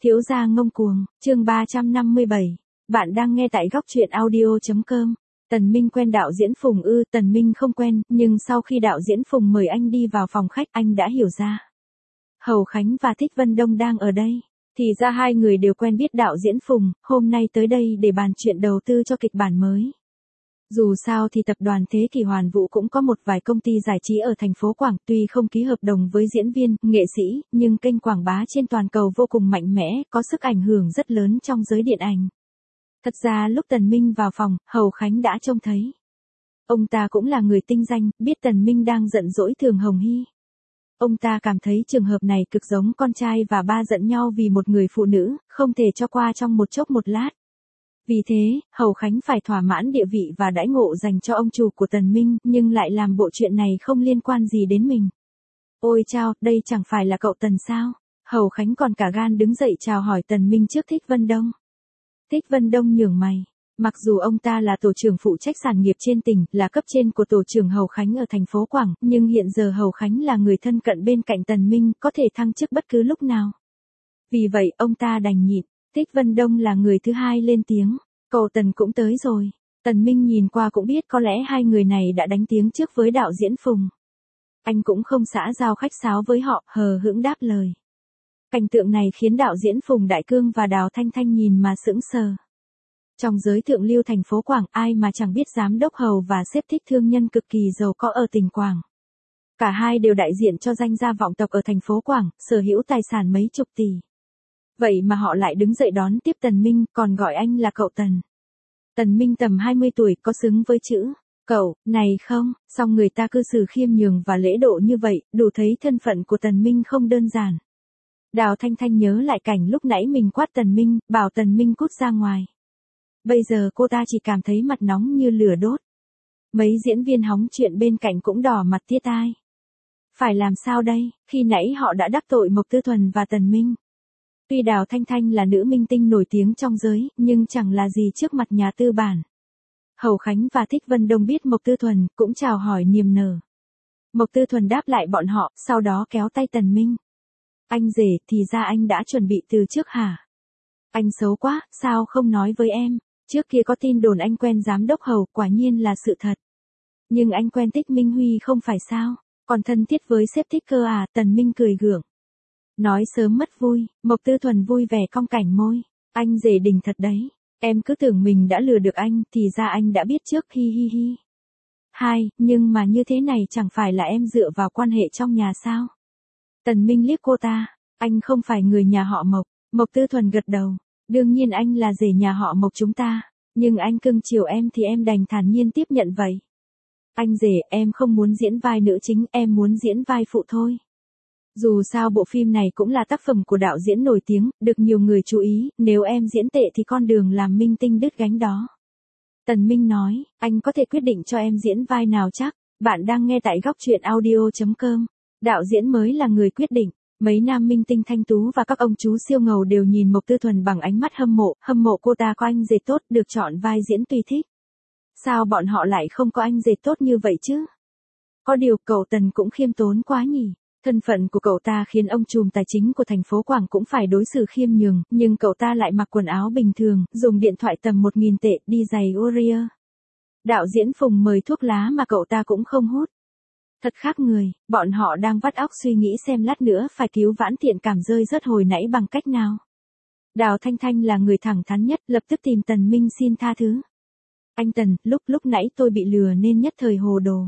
Thiếu gia ngông cuồng, chương 357. Bạn đang nghe tại góc truyện audio.com. Tần Minh quen đạo diễn Phùng ư? Tần Minh không quen, nhưng sau khi đạo diễn Phùng mời anh đi vào phòng khách, anh đã hiểu ra. Hầu Khánh và Thích Vân Đông đang ở đây. Thì ra hai người đều quen biết đạo diễn Phùng, hôm nay tới đây để bàn chuyện đầu tư cho kịch bản mới. Dù sao thì tập đoàn Thế Kỷ Hoàn Vũ cũng có một vài công ty giải trí ở thành phố Quảng, tuy không ký hợp đồng với diễn viên, nghệ sĩ, nhưng kênh quảng bá trên toàn cầu vô cùng mạnh mẽ, có sức ảnh hưởng rất lớn trong giới điện ảnh. Thật ra lúc Tần Minh vào phòng, Hầu Khánh đã trông thấy. Ông ta cũng là người tinh danh, biết Tần Minh đang giận dỗi Thường Hồng Hy. Ông ta cảm thấy trường hợp này cực giống con trai và ba giận nhau vì một người phụ nữ, không thể cho qua trong một chốc một lát. Vì thế, Hầu Khánh phải thỏa mãn địa vị và đãi ngộ dành cho ông chủ của Tần Minh, nhưng lại làm bộ chuyện này không liên quan gì đến mình. Ôi chao, đây chẳng phải là cậu Tần sao? Hầu Khánh còn cả gan đứng dậy chào hỏi Tần Minh trước Thích Vân Đông. Thích Vân Đông nhướng mày. Mặc dù ông ta là tổ trưởng phụ trách sản nghiệp trên tỉnh, là cấp trên của tổ trưởng Hầu Khánh ở thành phố Quảng, nhưng hiện giờ Hầu Khánh là người thân cận bên cạnh Tần Minh, có thể thăng chức bất cứ lúc nào. Vì vậy, ông ta đành nhịn. Thích Vân Đông là người thứ hai lên tiếng. Cậu Tần cũng tới rồi. Tần Minh nhìn qua cũng biết có lẽ hai người này đã đánh tiếng trước với đạo diễn Phùng. Anh cũng không xã giao khách sáo với họ, hờ hững đáp lời. Cảnh tượng này khiến đạo diễn Phùng Đại Cương và Đào Thanh Thanh nhìn mà sững sờ. Trong giới thượng lưu thành phố Quảng, ai mà chẳng biết giám đốc Hầu và sếp Thích thương nhân cực kỳ giàu có ở tỉnh Quảng. Cả hai đều đại diện cho danh gia vọng tộc ở thành phố Quảng, sở hữu tài sản mấy chục tỷ. Vậy mà họ lại đứng dậy đón tiếp Tần Minh, còn gọi anh là cậu Tần. Tần Minh tầm 20 tuổi, có xứng với chữ cậu này không? Song người ta cư xử khiêm nhường và lễ độ như vậy, đủ thấy thân phận của Tần Minh không đơn giản. Đào Thanh Thanh nhớ lại cảnh lúc nãy mình quát Tần Minh, bảo Tần Minh cút ra ngoài. Bây giờ cô ta chỉ cảm thấy mặt nóng như lửa đốt. Mấy diễn viên hóng chuyện bên cạnh cũng đỏ mặt tía tai. Phải làm sao đây, khi nãy họ đã đắc tội Mộc Tư Thuần và Tần Minh. Tuy Đào Thanh Thanh là nữ minh tinh nổi tiếng trong giới, nhưng chẳng là gì trước mặt nhà tư bản. Hầu Khánh và Thích Vân Đông biết Mộc Tư Thuần, cũng chào hỏi niềm nở. Mộc Tư Thuần đáp lại bọn họ, sau đó kéo tay Tần Minh. Anh rể, thì ra anh đã chuẩn bị từ trước hả? Anh xấu quá, sao không nói với em? Trước kia có tin đồn anh quen giám đốc Hầu, quả nhiên là sự thật. Nhưng anh quen Thích Minh Huy không phải sao? Còn thân thiết với sếp Thích cơ à? Tần Minh cười gượng. Nói sớm mất vui, Mộc Tư Thuần vui vẻ cong cảnh môi. Anh rể đỉnh thật đấy. Em cứ tưởng mình đã lừa được anh, thì ra anh đã biết trước, hi hi hi. Nhưng mà như thế này chẳng phải là em dựa vào quan hệ trong nhà sao? Tần Minh liếc cô ta. Anh không phải người nhà họ Mộc. Mộc Tư Thuần gật đầu. Đương nhiên anh là rể nhà họ Mộc chúng ta. Nhưng anh cưng chiều em thì em đành thản nhiên tiếp nhận vậy. Anh rể, em không muốn diễn vai nữ chính, em muốn diễn vai phụ thôi. Dù sao bộ phim này cũng là tác phẩm của đạo diễn nổi tiếng, được nhiều người chú ý, nếu em diễn tệ thì con đường làm minh tinh đứt gánh đó. Tần Minh nói, anh có thể quyết định cho em diễn vai nào chắc? Bạn đang nghe tại góc truyện audio.com. Đạo diễn mới là người quyết định. Mấy nam minh tinh thanh tú và các ông chú siêu ngầu đều nhìn Mộc Tư Thuần bằng ánh mắt hâm mộ cô ta có anh rể tốt, được chọn vai diễn tùy thích. Sao bọn họ lại không có anh rể tốt như vậy chứ? Có điều cậu Tần cũng khiêm tốn quá nhỉ. Thân phận của cậu ta khiến ông trùm tài chính của thành phố Quảng cũng phải đối xử khiêm nhường, nhưng cậu ta lại mặc quần áo bình thường, dùng điện thoại tầm 1.000 tệ, đi giày Warrior. Đạo diễn Phùng mời thuốc lá mà cậu ta cũng không hút. Thật khác người, bọn họ đang vắt óc suy nghĩ xem lát nữa phải cứu vãn thiện cảm rơi rớt hồi nãy bằng cách nào. Đào Thanh Thanh là người thẳng thắn nhất, lập tức tìm Tần Minh xin tha thứ. Anh Tần, lúc nãy tôi bị lừa nên nhất thời hồ đồ.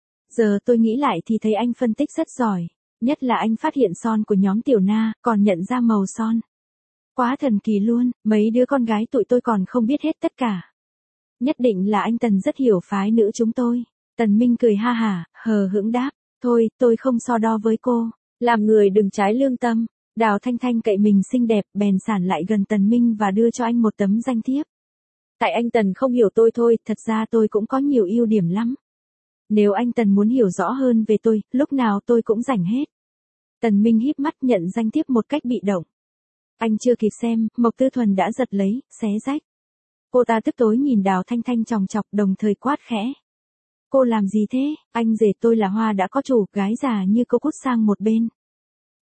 Giờ tôi nghĩ lại thì thấy anh phân tích rất giỏi. Nhất là anh phát hiện son của nhóm Tiểu Na, còn nhận ra màu son. Quá thần kỳ luôn, mấy đứa con gái tụi tôi còn không biết hết tất cả. Nhất định là anh Tần rất hiểu phái nữ chúng tôi. Tần Minh cười ha hả, hờ hững đáp. Thôi, tôi không so đo với cô. Làm người đừng trái lương tâm. Đào Thanh Thanh cậy mình xinh đẹp, bèn sản lại gần Tần Minh và đưa cho anh một tấm danh thiếp. Tại anh Tần không hiểu tôi thôi, thật ra tôi cũng có nhiều ưu điểm lắm. Nếu anh Tần muốn hiểu rõ hơn về tôi, lúc nào tôi cũng rảnh hết. Tần Minh híp mắt nhận danh thiếp một cách bị động. Anh chưa kịp xem, Mộc Tư Thuần đã giật lấy, xé rách. Cô ta tức tối nhìn Đào Thanh Thanh chòng chọc, đồng thời quát khẽ. Cô làm gì thế? Anh rể tôi là hoa đã có chủ, gái già như cô cút sang một bên.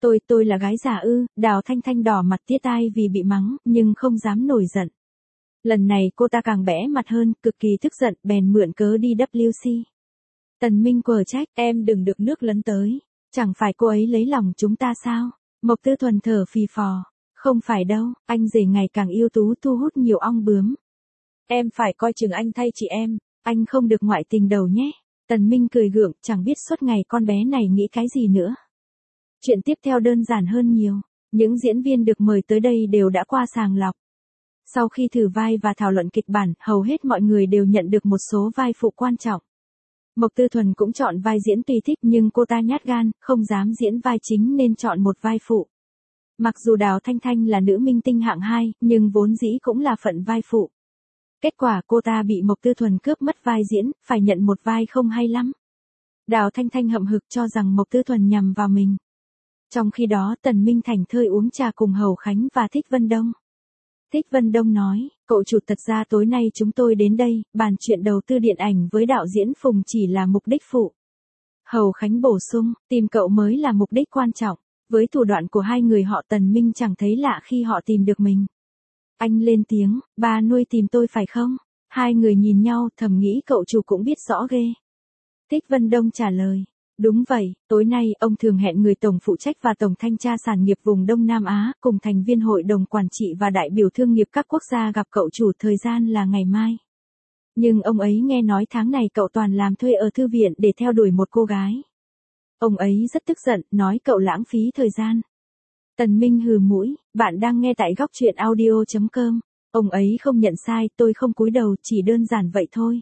Tôi là gái già ư? Đào Thanh Thanh đỏ mặt tía tai vì bị mắng, nhưng không dám nổi giận. Lần này cô ta càng bẽ mặt hơn, cực kỳ tức giận, bèn mượn cớ đi WC. Tần Minh quở trách, em đừng được nước lấn tới. Chẳng phải cô ấy lấy lòng chúng ta sao? Mộc Tư Thuần thở phì phò. Không phải đâu, anh rể ngày càng ưu tú thu hút nhiều ong bướm. Em phải coi chừng anh thay chị em. Anh không được ngoại tình đầu nhé. Tần Minh cười gượng, chẳng biết suốt ngày con bé này nghĩ cái gì nữa. Chuyện tiếp theo đơn giản hơn nhiều. Những diễn viên được mời tới đây đều đã qua sàng lọc. Sau khi thử vai và thảo luận kịch bản, hầu hết mọi người đều nhận được một số vai phụ quan trọng. Mộc Tư Thuần cũng chọn vai diễn tùy thích nhưng cô ta nhát gan, không dám diễn vai chính nên chọn một vai phụ. Mặc dù Đào Thanh Thanh là nữ minh tinh hạng 2, nhưng vốn dĩ cũng là phận vai phụ. Kết quả cô ta bị Mộc Tư Thuần cướp mất vai diễn, phải nhận một vai không hay lắm. Đào Thanh Thanh hậm hực cho rằng Mộc Tư Thuần nhằm vào mình. Trong khi đó Tần Minh thảnh thơi uống trà cùng Hầu Khánh và Thích Vân Đông. Thích Vân Đông nói, cậu chủ thật ra tối nay chúng tôi đến đây, bàn chuyện đầu tư điện ảnh với đạo diễn Phùng chỉ là mục đích phụ. Hầu Khánh bổ sung, tìm cậu mới là mục đích quan trọng. Với thủ đoạn của hai người họ Tần Minh chẳng thấy lạ khi họ tìm được mình. Anh lên tiếng, bà nuôi tìm tôi phải không? Hai người nhìn nhau thầm nghĩ cậu chủ cũng biết rõ ghê. Thích Vân Đông trả lời. Đúng vậy, tối nay ông thường hẹn người tổng phụ trách và tổng thanh tra sản nghiệp vùng Đông Nam Á cùng thành viên hội đồng quản trị và đại biểu thương nghiệp các quốc gia gặp cậu chủ, thời gian là ngày mai. Nhưng ông ấy nghe nói tháng này cậu toàn làm thuê ở thư viện để theo đuổi một cô gái. Ông ấy rất tức giận, nói cậu lãng phí thời gian. Tần Minh hừ mũi, bạn đang nghe tại góc truyện audio.com. Ông ấy không nhận sai, tôi không cúi đầu, chỉ đơn giản vậy thôi.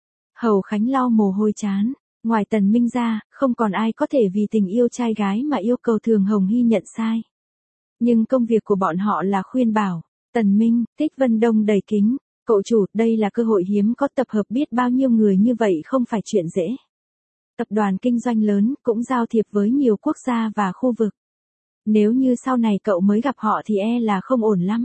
Hầu Khánh lau mồ hôi trán. Ngoài Tần Minh ra, không còn ai có thể vì tình yêu trai gái mà yêu cầu Thường Hồng Hy nhận sai. Nhưng công việc của bọn họ là khuyên bảo. Tần Minh, Thích Vân Đông đầy kính. Cậu chủ, đây là cơ hội hiếm có, tập hợp biết bao nhiêu người như vậy không phải chuyện dễ. Tập đoàn kinh doanh lớn, cũng giao thiệp với nhiều quốc gia và khu vực. Nếu như sau này cậu mới gặp họ thì là không ổn lắm.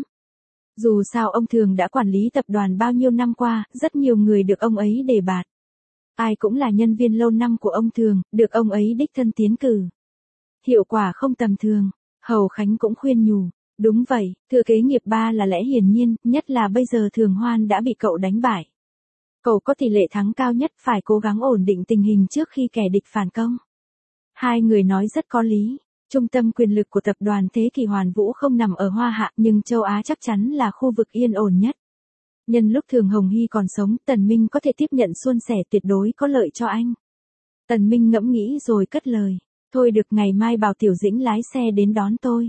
Dù sao ông Thường đã quản lý tập đoàn bao nhiêu năm qua, rất nhiều người được ông ấy đề bạt. Ai cũng là nhân viên lâu năm của ông Thường, được ông ấy đích thân tiến cử. Hiệu quả không tầm thường. Hầu Khánh cũng khuyên nhủ. Đúng vậy, thừa kế nghiệp ba là lẽ hiển nhiên, nhất là bây giờ Thường Hoan đã bị cậu đánh bại. Cậu có tỷ lệ thắng cao nhất, phải cố gắng ổn định tình hình trước khi kẻ địch phản công. Hai người nói rất có lý. Trung tâm quyền lực của tập đoàn Thế Kỷ Hoàn Vũ không nằm ở Hoa Hạ, nhưng châu Á chắc chắn là khu vực yên ổn nhất. Nhân lúc Thường Hồng Hy còn sống, Tần Minh có thể tiếp nhận suôn sẻ, tuyệt đối có lợi cho anh. Tần Minh ngẫm nghĩ rồi cất lời. Thôi được, ngày mai bảo Tiểu Dĩnh lái xe đến đón tôi.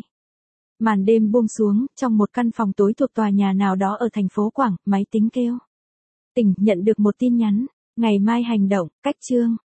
Màn đêm buông xuống, trong một căn phòng tối thuộc tòa nhà nào đó ở thành phố Quảng, máy tính kêu. Tỉnh, nhận được một tin nhắn. Ngày mai hành động, cách chương.